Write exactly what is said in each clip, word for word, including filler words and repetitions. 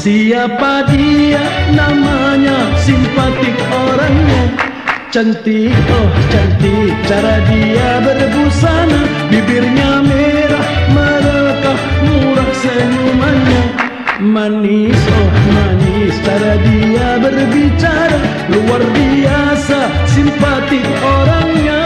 Siapa dia, namanya simpatik orangnya, cantik, oh cantik, cara dia berbusana, bibirnya merah, merekah, murah senyumannya, manis, oh manis, cara dia berbicara, luar biasa, simpatik orangnya.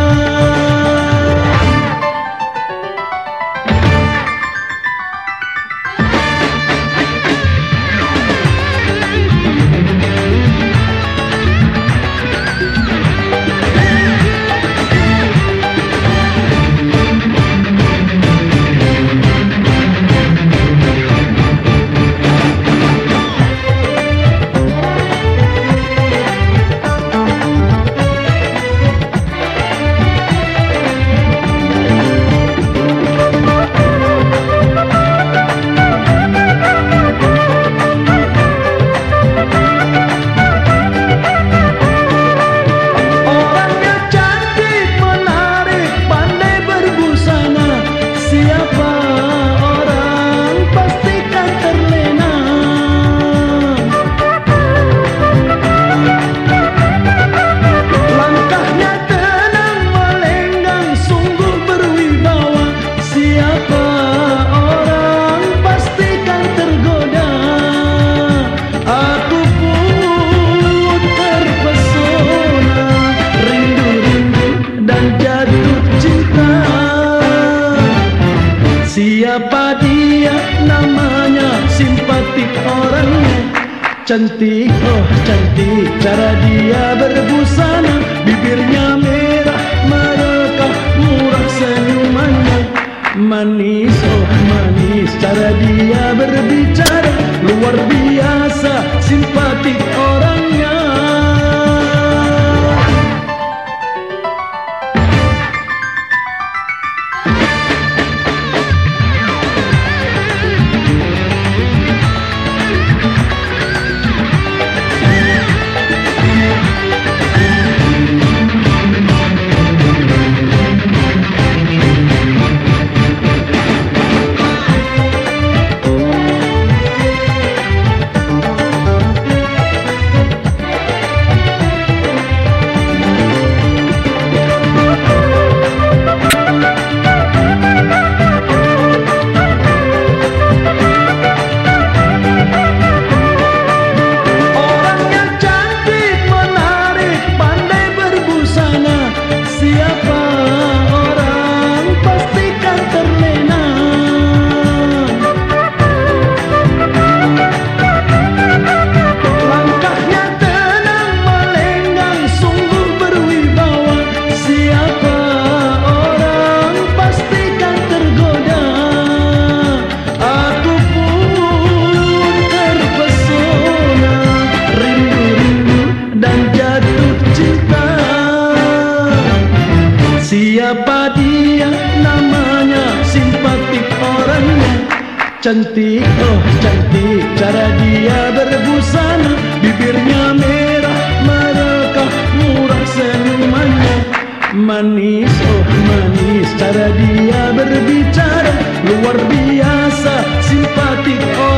Siapa dia, namanya simpatik orangnya, cantik, oh cantik, cara dia berbusana, bibirnya merah, merekah, murah senyumannya, manis, oh manis, cara dia berbicara, luar biasa, simpatik orangnya. Siapa dia, namanya simpatik orangnya, cantik, oh cantik, cara dia berbusana, bibirnya merah, merekah, murah senyumannya, manis, oh manis, cara dia berbicara, luar biasa, simpatik orangnya.